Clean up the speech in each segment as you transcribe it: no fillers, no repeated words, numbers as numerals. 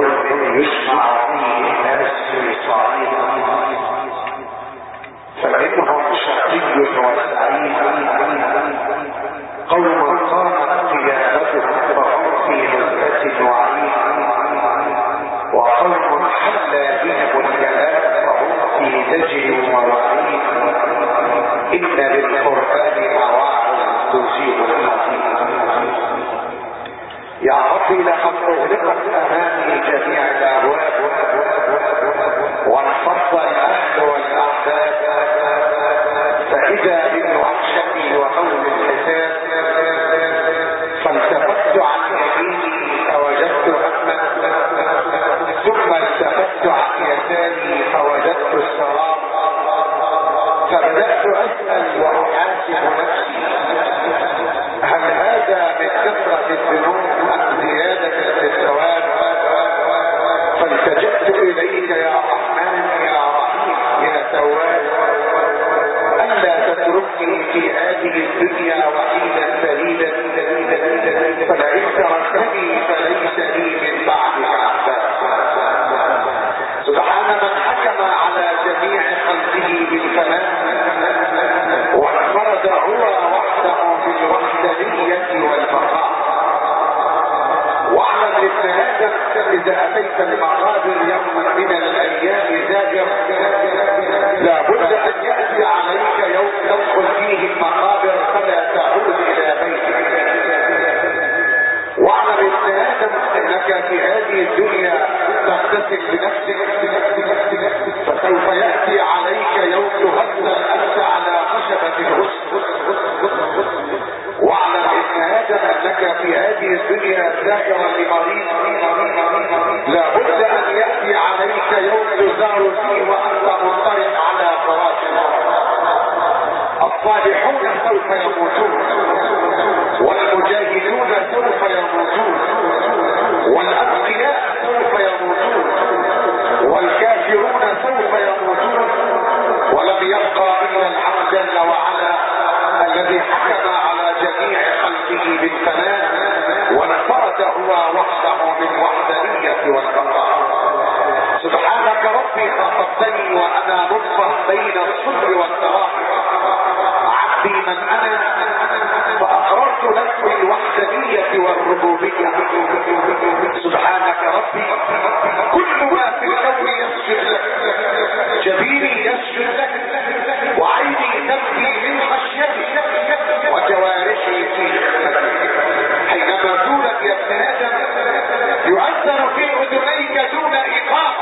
ظلم يجمع فيه الناس في صعيد، فمنهم شقي وسعيد، قوم قامت قيامتهم فهم في نزهة وعيد، وقوم حلى بهم الكلام فهم في زجر ووعيد. إن للقرآن مواعظ تزيل الحديد. يا ربي لقد أغلقت أمامي جميع الأبواب، وانفض الأهل والأحباب، فإذا بالوحشة وهول الحساب، فالتفت عن يميني فوجدت هما، ثم التفت عن يساري فوجدت السراب، فبدأت أسأل وأحاسب نفسي هل هذا من كثرة الذنوب أم زيادة في الثواب؟ فالتجأت إليك يا رحمن يا رحيم يا تواب، ألا تتركني في هذه الدنيا وحيدا فريدا، فلئن تركتني فليس لي من بعدك أحباب. سبحان من حكم على جميع خلقه بالفناء، وانفرد هو وحده بالوحدانية والبقاء. واعلم ابن آدم إذا أتيت المقابر يوما من الأيام زاجر، لابد أن يأتي عليك يوم تدخل فيه المقابر فلا تعود إلى بيتك. واعلم ابن آدم أنك في هذه الدنيا تغتسل بنفسك، فسوف يأتي عليك يوم تغسل أنت على خشبة الغسل. واعلم ابن آدم أنك في هذه الدنيا زائرا لمريض، لابد أن يأتي عليك يوم تزار فيه وأنت منطلق على فراش. الصالحون سوف يموتون، والمجاهدون سوف يموتون، والأتقياء سوف يموتون، والكافرون سوف يموتون، ولم يبقى إلا الحق جل وعلا الذي حكم على جميع خلقه بالفناء، وانفرد هو وحده من وحدانية والبقاء. سبحانك ربي خاطبتني وأنا نطفة بين الصبر والتراحم، عبدي من أنا فأقررت لك بالوحدانية والربوبية. سبحانك ربي كل ما في الكون يسجد لك، جبيني يسجد لك، وعيني تبكي من خشيتك، وجوارحي في خدمتك. حينما تولد يا ابن آدم يؤثر في أذنيك دون إيقاف،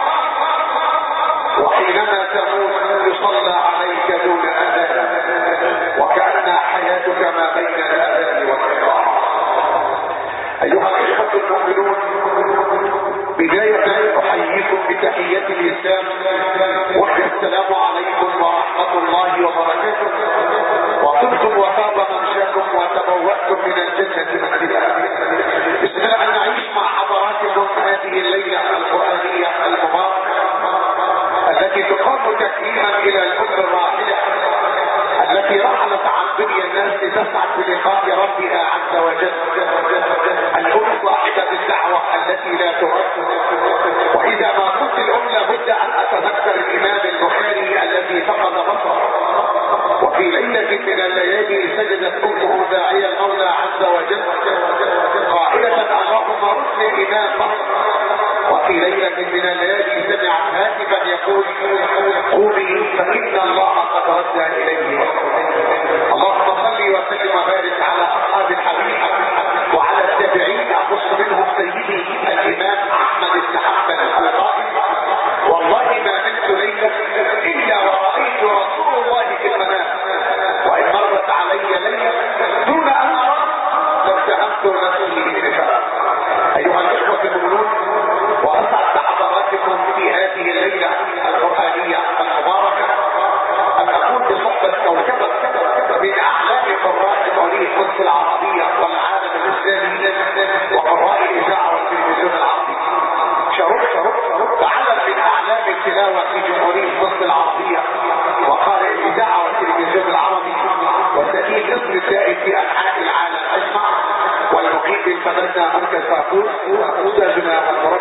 وحينما تموت يصلى عليك دون أذان، وكأن حياتك ما بين الأذان والإقامة. أيها الإخوة المؤمنون، بداية أحييكم بتحية الإسلام، وهي السلام عليكم ورحمة الله وبركاته. وطبتم وطاب ممشاكم وتبوأتم من الجنة منزلا. اسمنا أن نعيش مع حضراتكم هذه الليلة القرآنية المباركة التي تقام تكريما إلى الأم الراحلة التي رحلت عن دنيا الناس لتسعد بلقاء ربها عز وجل، الأم صاحبة الدعوة التي لا ترد. وإذا ما كنت الأم لابد أن أتذكر الإمام البخاري الذي فقد بصره، وفي ليلة من الليالي سجدت أمه داعية المولى عز وجل قائلة اللهم رد إمام بصر. وفي ليلة من الليالي سمعت هاتفا يقول قومي فإن الله قد رد إليه. اللهم صل وسلم وبارك على أصحاب الحبيب وعلى التابعين، أخص منهم سيدي الإمام أحمد بن حنبل القائل والله ما نمت ليلة إلا ورأيت رسول الله في المنام، وإن مرت علي ليلة دون أن أرى لاتهمت نفسي بالنفاق. أيها الإخوة المؤمنون، وأسعد حضراتكم في هذه الليلة القرآنية المباركة أن أكون بصحبة كوكبة من أعلام قراء مواليد مصر العربية والعالم الإسلامي وقراء الإذاعة والتلفزيون العربي. شرف وعلم من أعلام التلاوة في جمهورية مصر العربية وقارئ الإذاعة والتلفزيون العربي، وسفير مصر الدائم في أنحاء العالم أجمع، والمقيم بالمدينة مركز فاقوس، أستاذنا المربي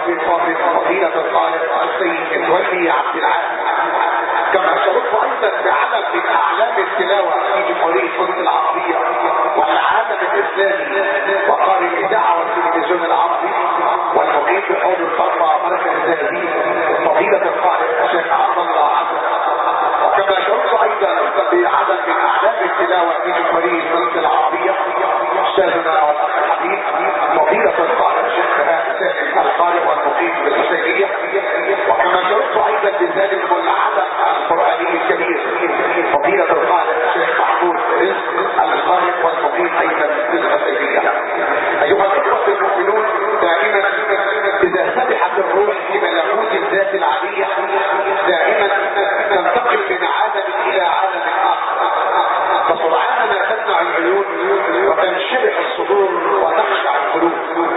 الفاضل فضيلة القارئ السيد متولي عبد العال. كما شرفت ايضا بعدد من اعلام التلاوة في جمهورية مصر العربية والعالم الاسلامي وقارئ الاذاعة والتلفزيون العربي والمقيم بحوض الخطة مركز الزهدي فضيلة القارئ الشيخ عبد الله عبد. وكما شرفت ايضا بعدد من اعلام التلاوة في جمهورية مصر العربية استاذنا والاخ الحبيب فضيلة القارئ الشيخ حسين القارئ والمقيم بالحسينية. وكما شرفت ايضا بذلك العدد القرآني الكبير فضيلة القارئ الشيخ محمود رزق القارئ والمقيم ايضا بالحسينية. ايها الاخوة المؤمنون، دائما اذا سبحت الروح في ملكوت الذات العلية دائما تنتقل من عالم الى عالم اخر، فسرعان ما تدمع العيون وتنشرح الصدور وتخشع القلوب.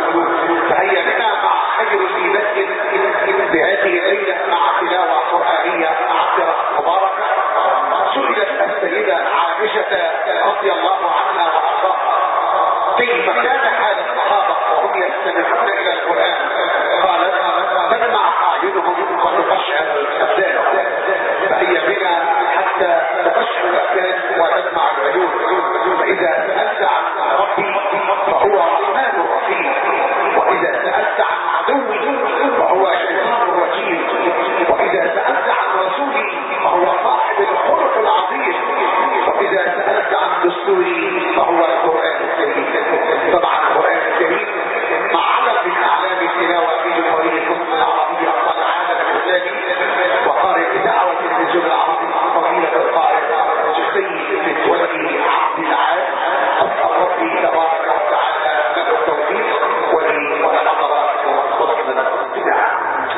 فهيا بنا مع خير ليلة بهذه الليلة مع تلاوة قرآنية عطرة مباركة. سئلت السيدة عائشة رضي الله عنها وارضاها كيف كان حال الصحابة وهم يستمعون الى القرآن؟ قالت تدمع اعينهم وتخشع الابدان. فهيا بنا حتى تخشع الابدان وتدمع العيون. فاذا سألت عن ربي فهو رحمن رحيم، واذا سألت عن عدوي فهو شيطان رجيم، واذا سألت عن رسولي فهو صاحب الخلق العظيم، واذا سألت عن دستوري فهو القرآن الكريم. طبعا القرآن الكريم مع عدد من اعلام التلاوة في جمهورية مصر العربية والعالم الاسلامي وقارئ الاذاعة والتلفزيون العربي فضيلة القارئ السيد متولي عبد العال. اسال ربي تبارك وتعالى له التوفيق ولي ولحضراتكم حسن الاستماع.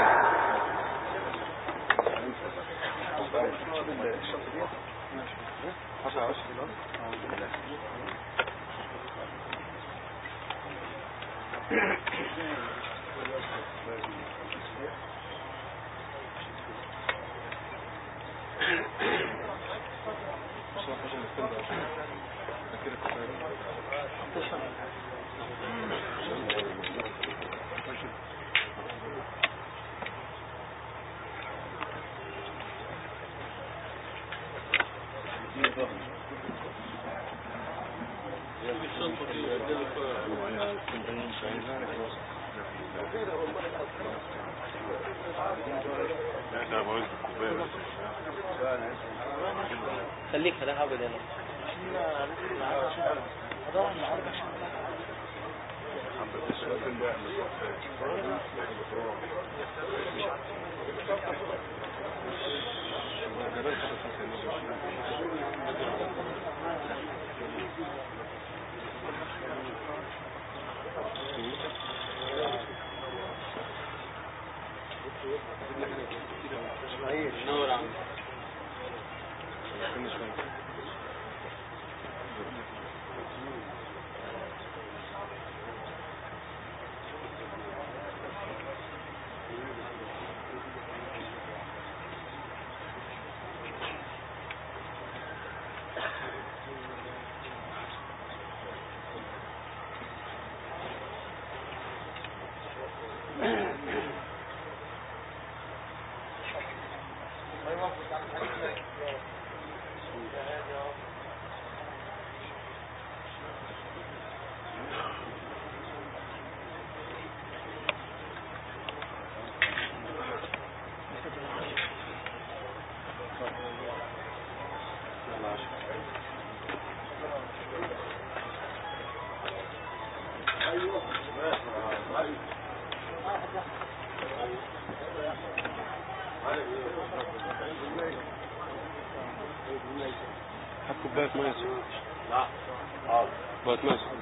خليك خليها عبد الله. نور عم هات كوباية مية سخنة. لا كوباية مية سخنة.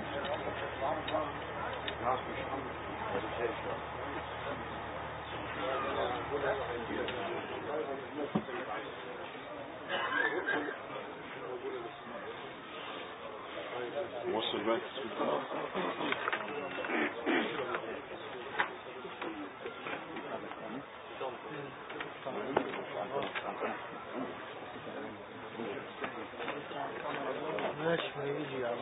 وصل الماء ماشي ما يجي يا عم.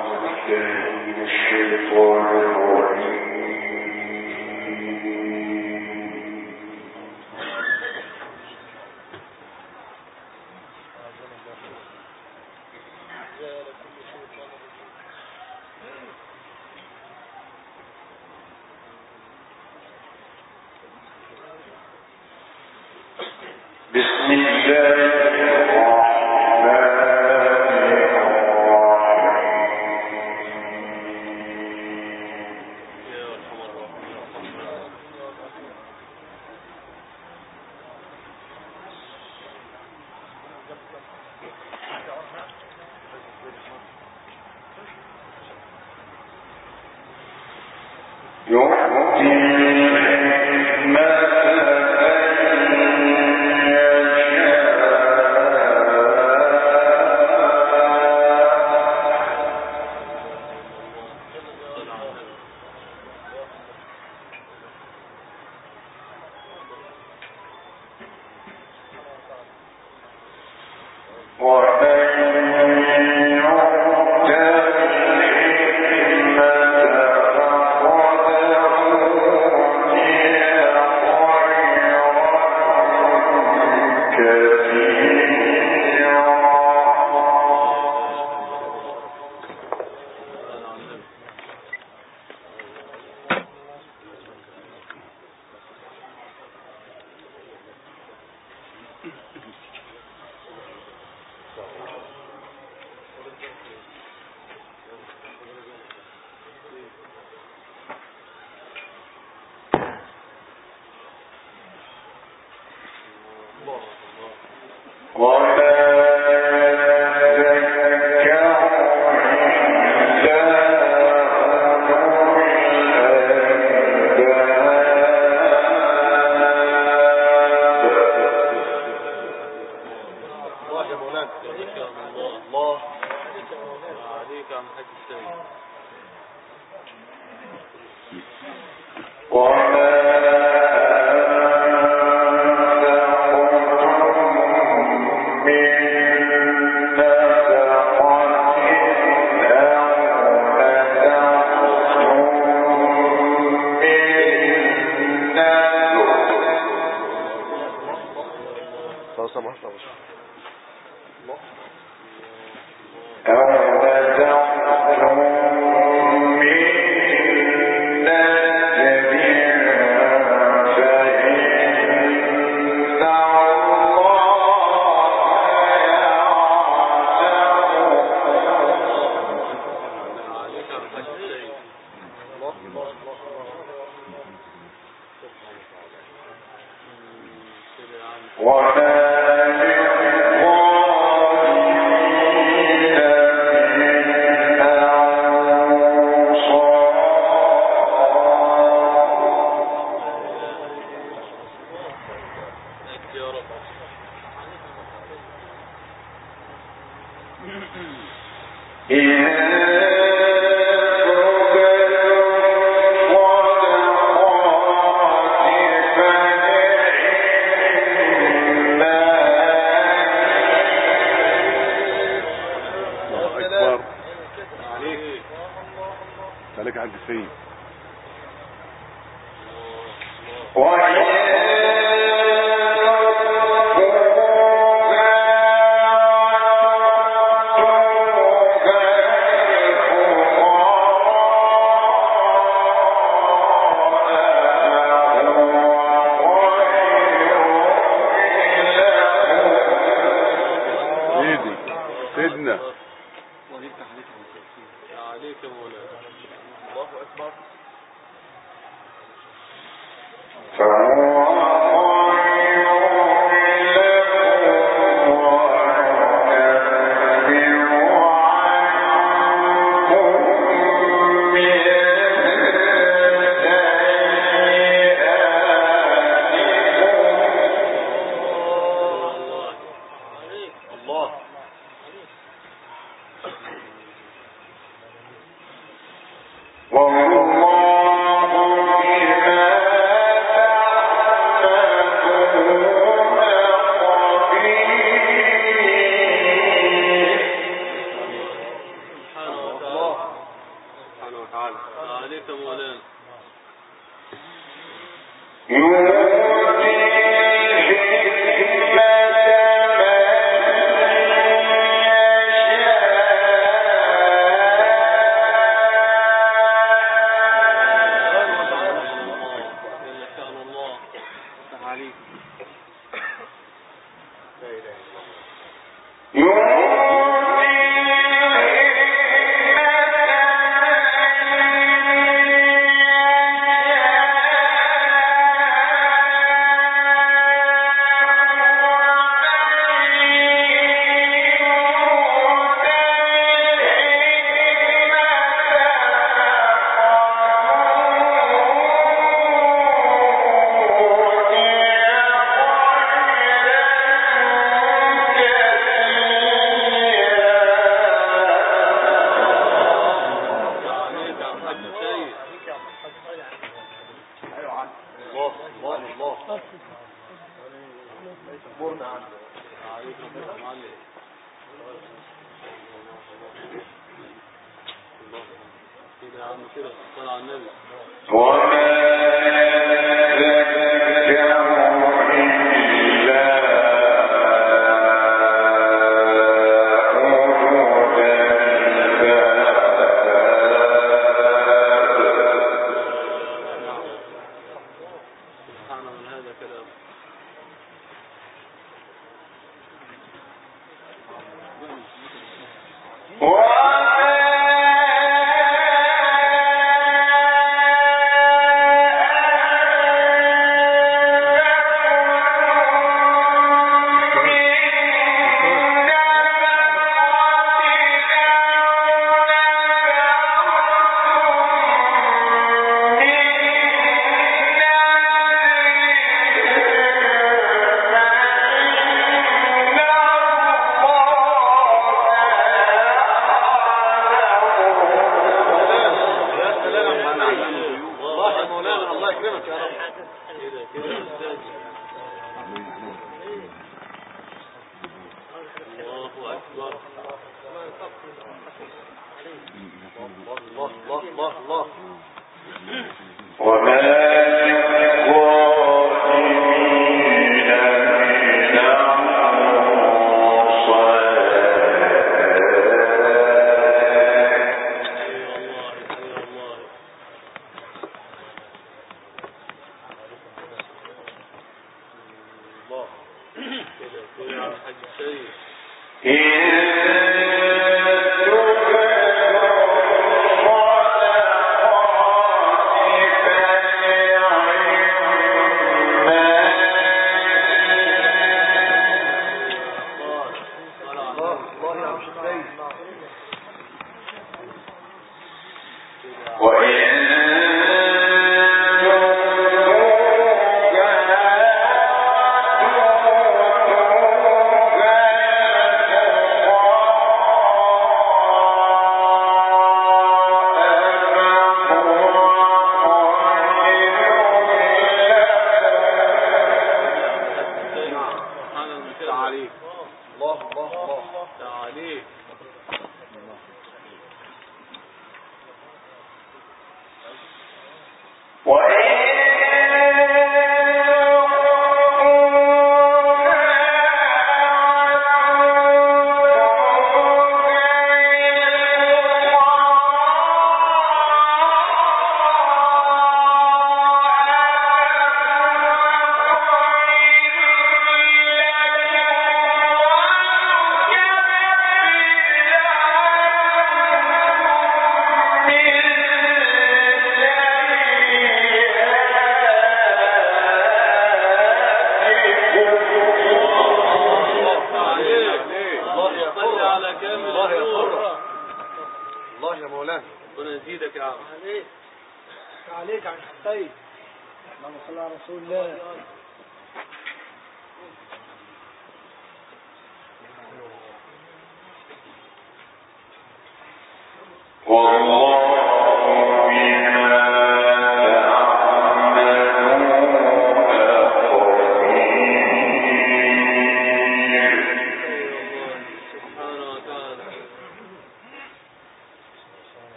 والله بما تعالى. عليك يا مولانا.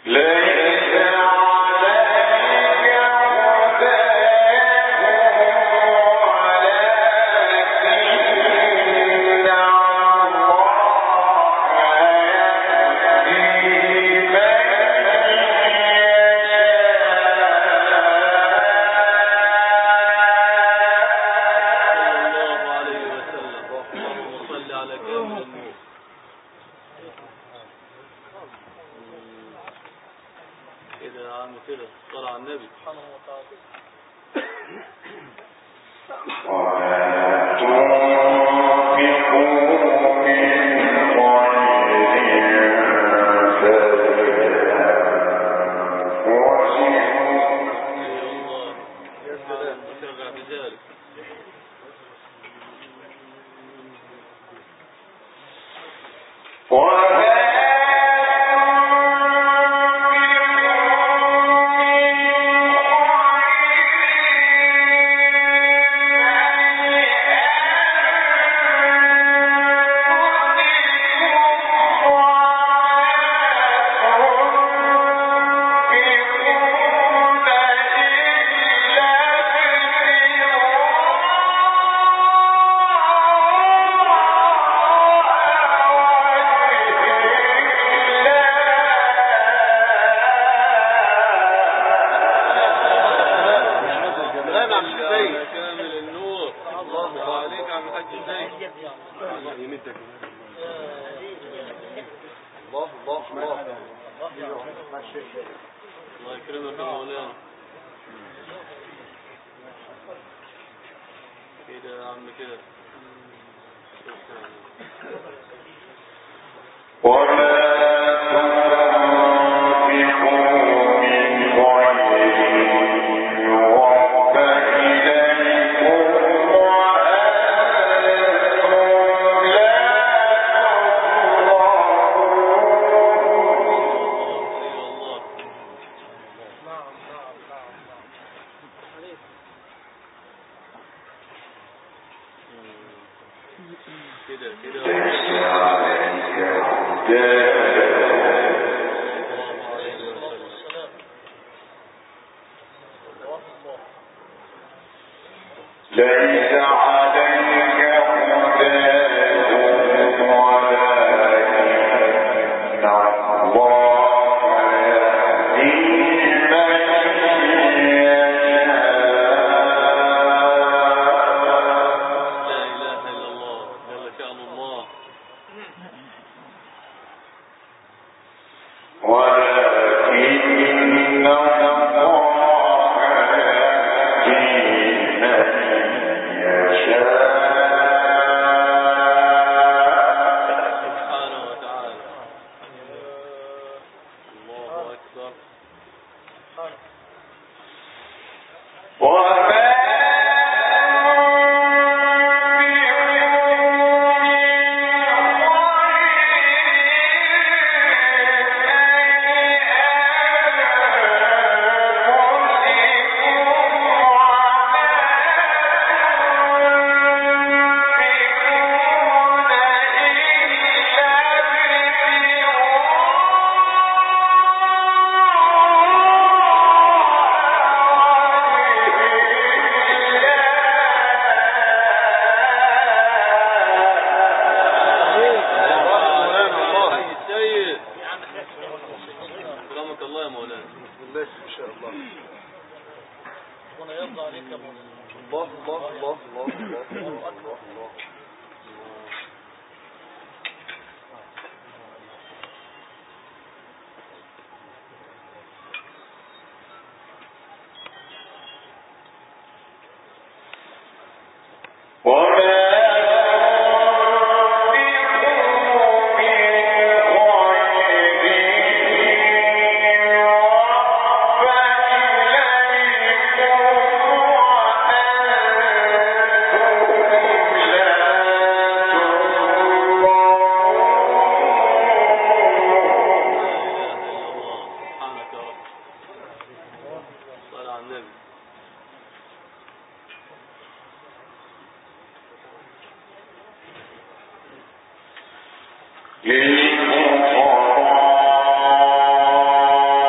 للفقراء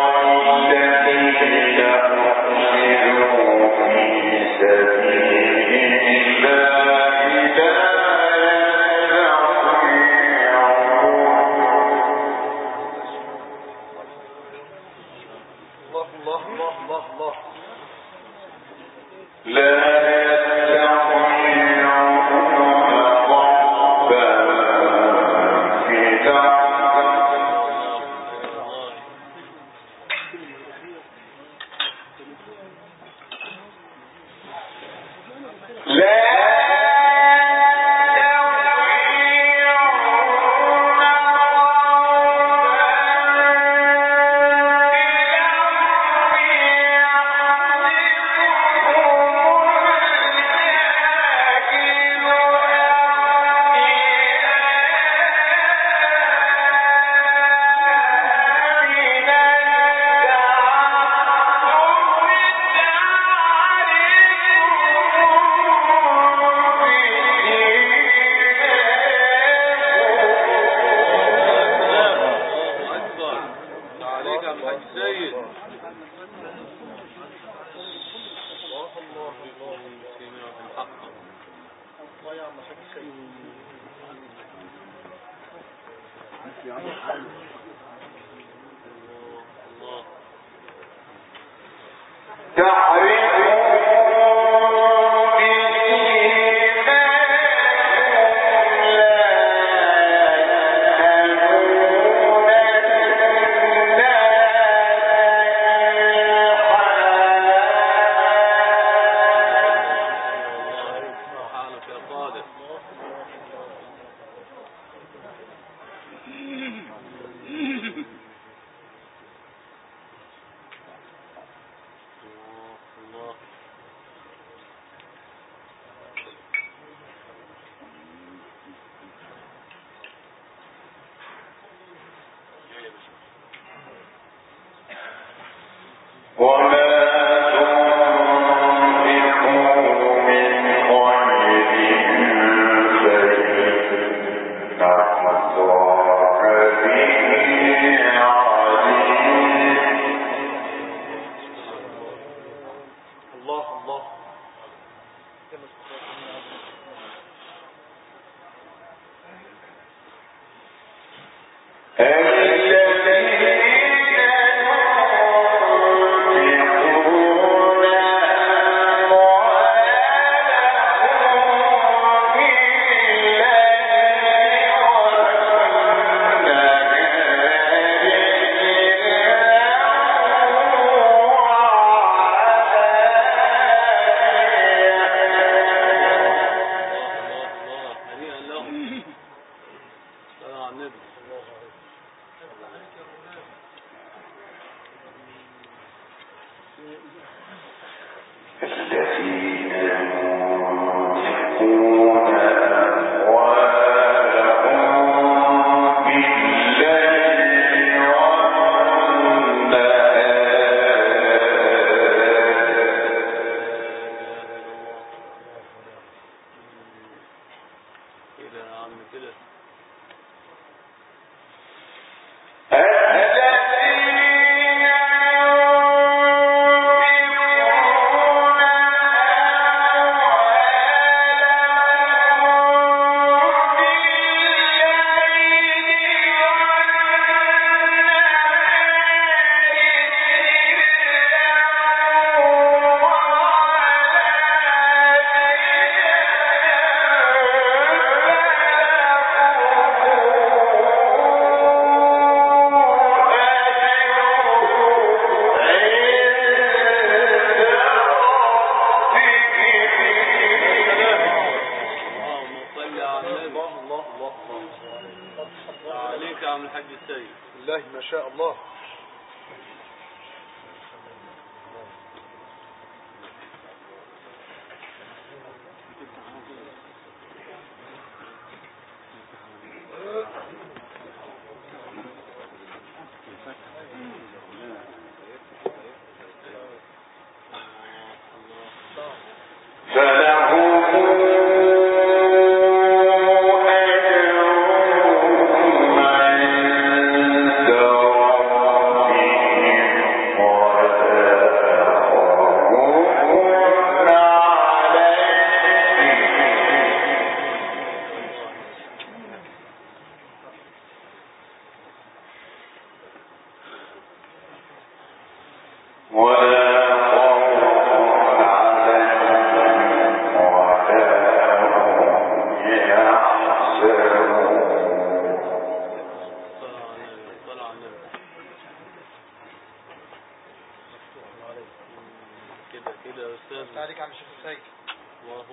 فله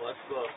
أكبر.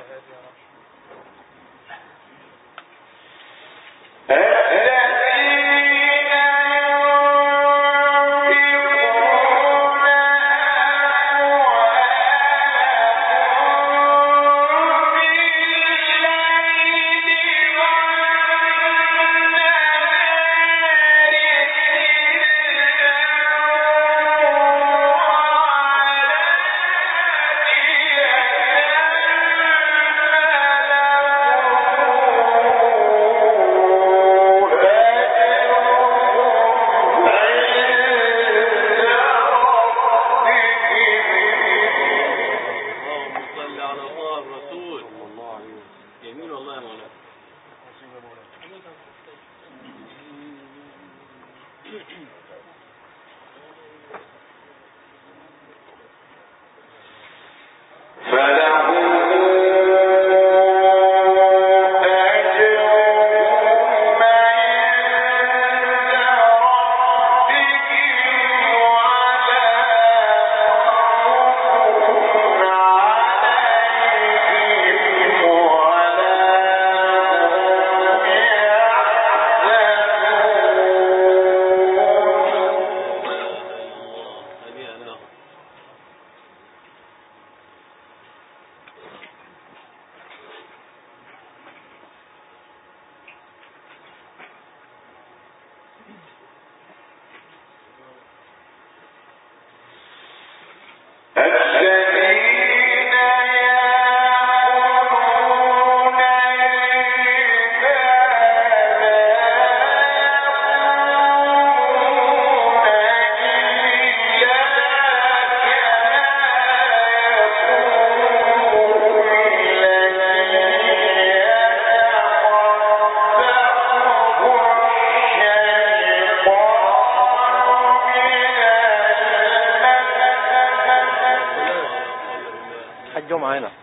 معانا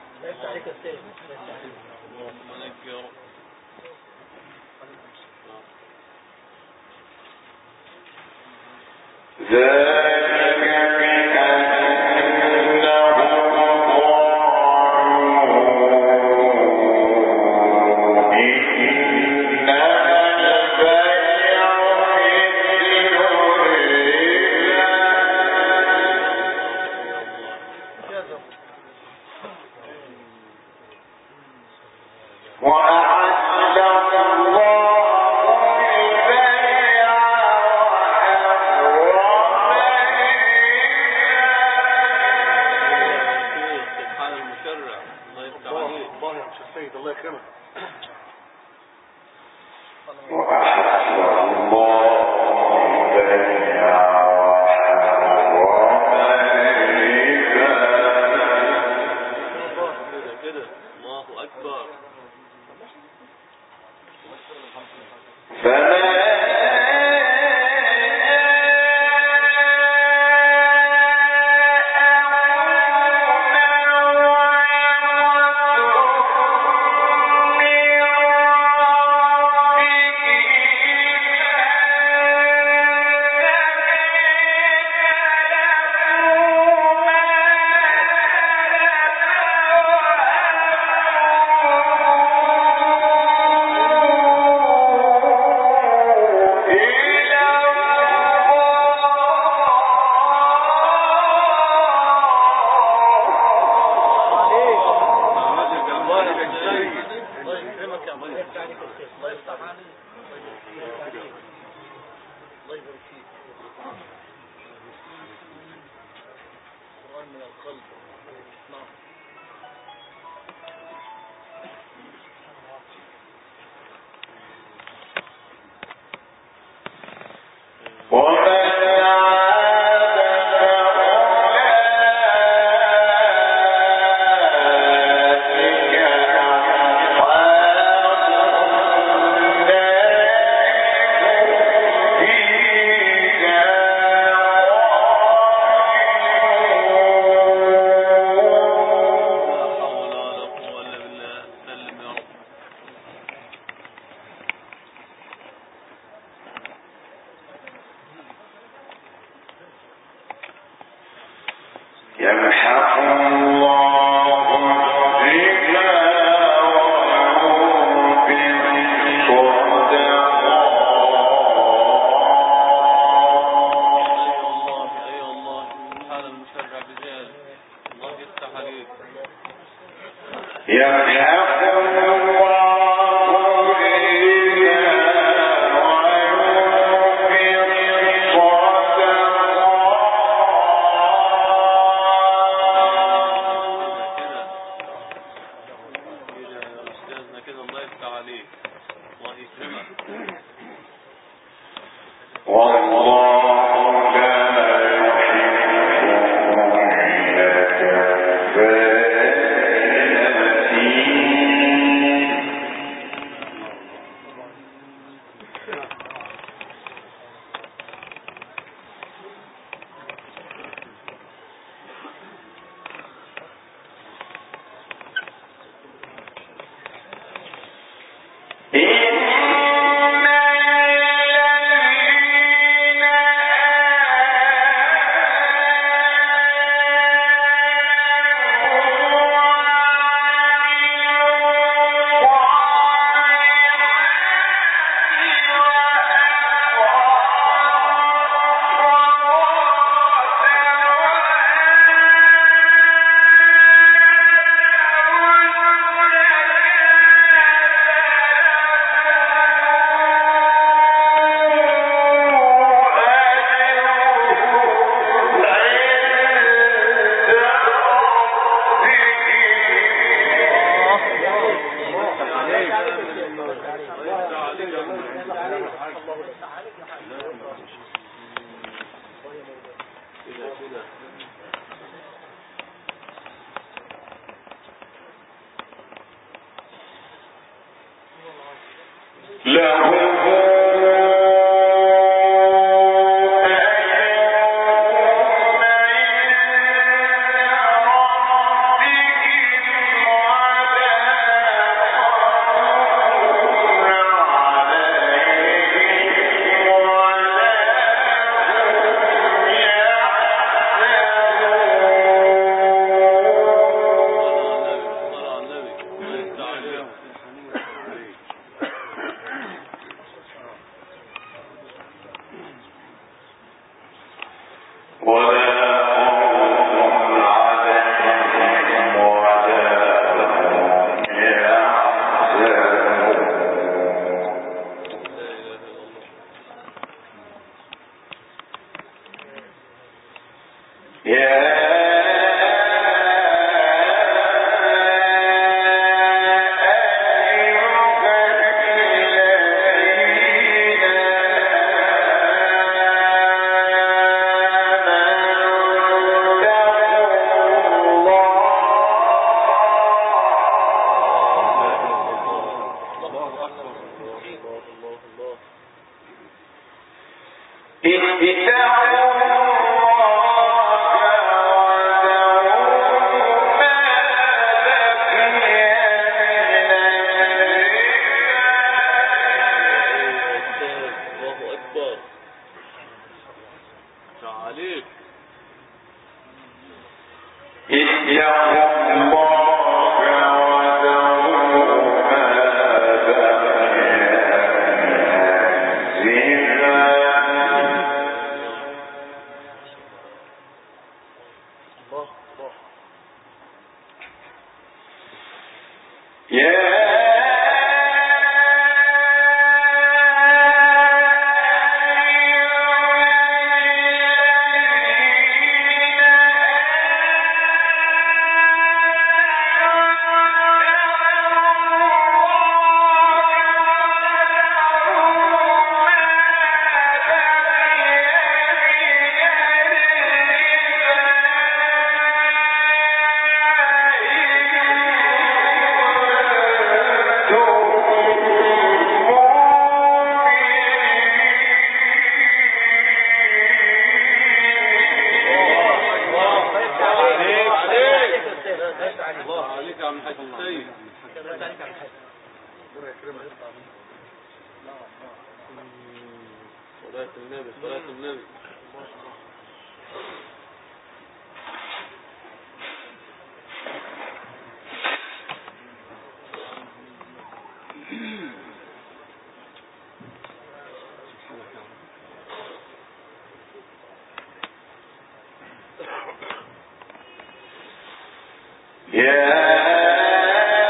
Yeah.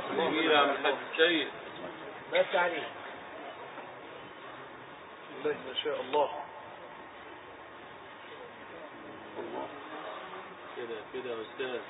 جميل يا عم الحاج السيد. بس عليه. الله ما شاء الله. كده يا أستاذ.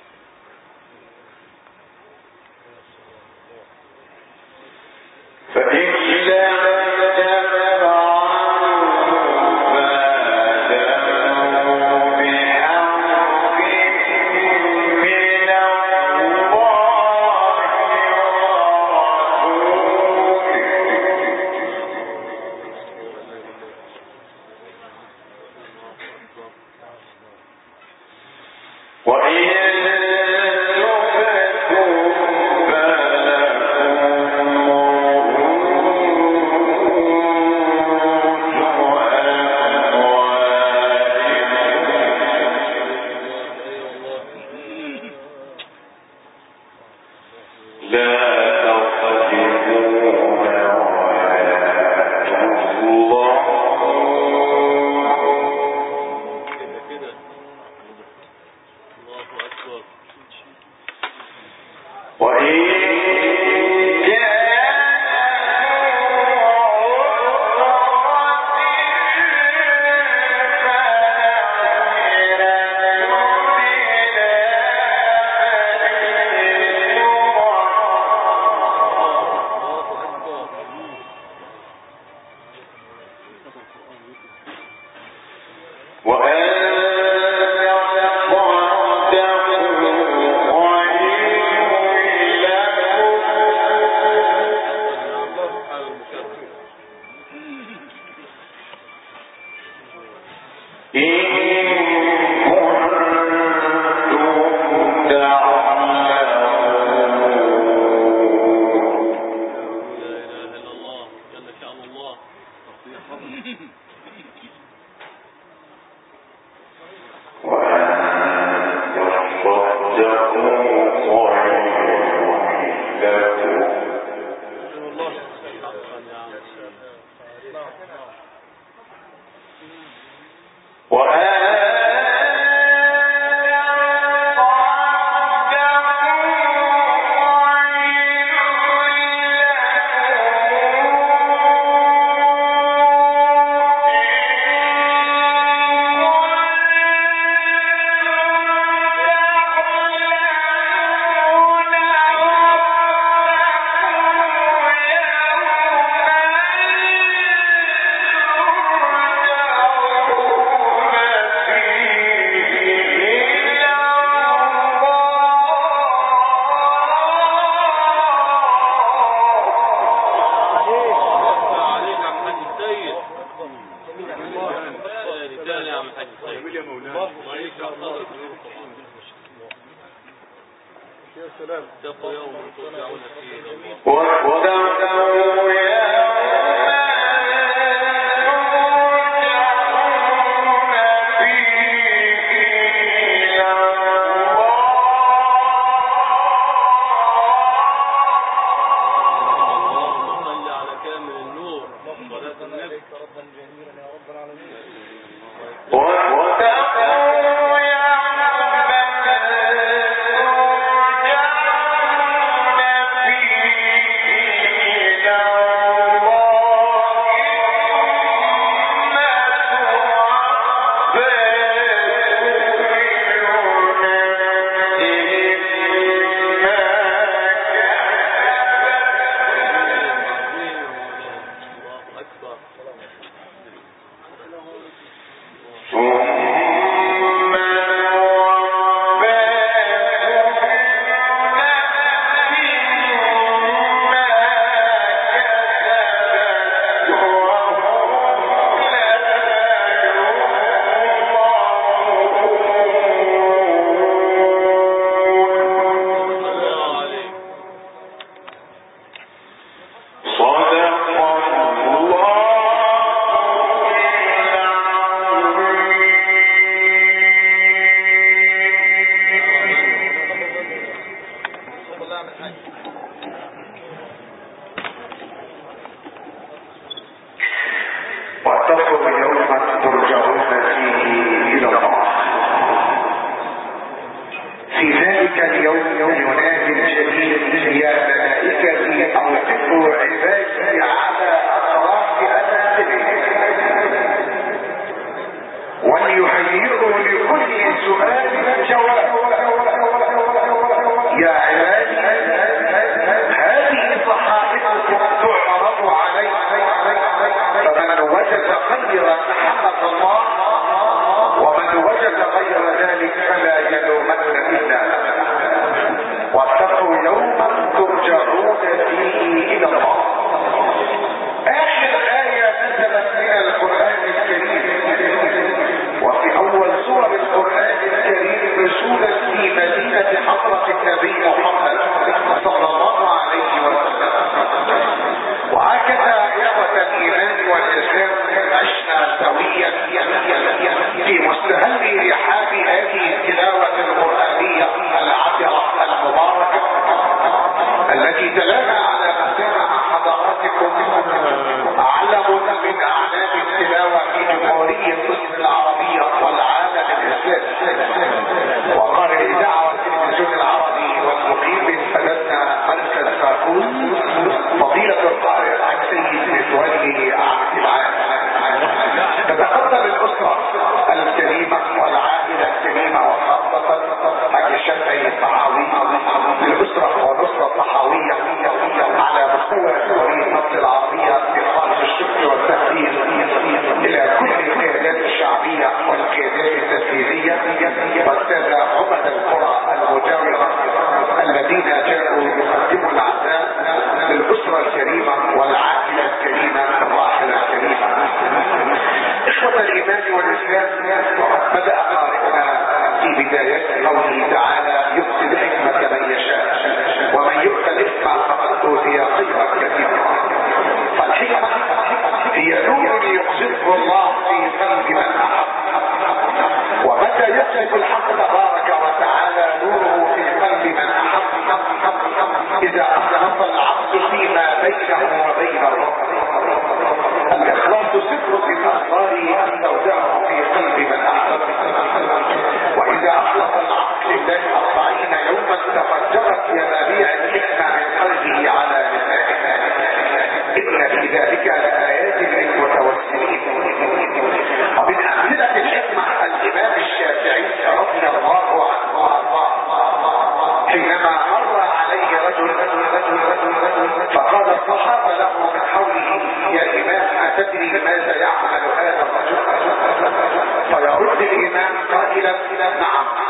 في ذلك اليوم ينادي الجليل يا ملائكتي اوقفوا عبادي على اطراف اناملهم وليهيئوا لكل سؤال جواب. يا عبادي هذه صحائفكم تعرض عليكم فمن وجد خيرا حمد الله ومن وجد غير ذلك فلا يلومن الا واتقوا يوما ترجعون فيه الى الله. اخر آية نزلت من القرآن الكريم وفي اول سورة القرآن الكريم نزولا في مدينة حضرة النبي محمد صلى الله عليه وسلم. وهكذا إخوة الإيمان والإسلام عشنا سويا في مستهل رحاب هذه التلاوة القرآنية العطرة المباركة التي تلاها على مسامع حضراتكم علم من أعلام التلاوة في جمهورية مصر العربية والعالم الإسلامي وقارئ الإذاعة والتلفزيون العربي والمقيم فلسنا مركز فاكوس فضيلة القارئ السيد متولي عبد العال. تتقدم الأسرة الكريمة والعائلة الكريمة وخاصة حاج الشافعي الطحاوي الأسرة والأسرة الطحاوية على مستوى جمهورية مصر العربية بخالص الشكر والتقدير إلى كل القيادات الشعبية والقيادات التنفيذية والسادة عمد القرى المجاورة الذين جاءوا يقدموا العزاء للأسرة الكريمة والعائلة الكريمة الراحلة الكريمة. إخوة الإيمان والإسلام بدأ قارئنا في بداية قوله تعالى يؤتي الحكمة من يشاء ومن يؤت الحكمة فقد أوتي خيرا كثيرا. فالحكمة هي نور يقذفه الله في قلب من أحب ومتى يقذف الحق تبارك وتعالى نوره في قلب من أحب إذا أخلص العبد فيما بينه وبين الرب. الإخلاص سر من أسراره أن تودعه في قلب من أحب وإذا أخلص العبد لله 40 يوما تفجرت ينابيع الحكمة من قلبه على لسانه. إن في ذلك لآيات للمتوسلين. ومن أمثلة الحكمة الإمام الشافعي رضي الله عنه وأرضاه حينما مر عليه رجل فقال الصحابة له من حوله يا إمام أتدري ماذا يعمل هذا الرجل؟ فيرد الإمام قائلا نعم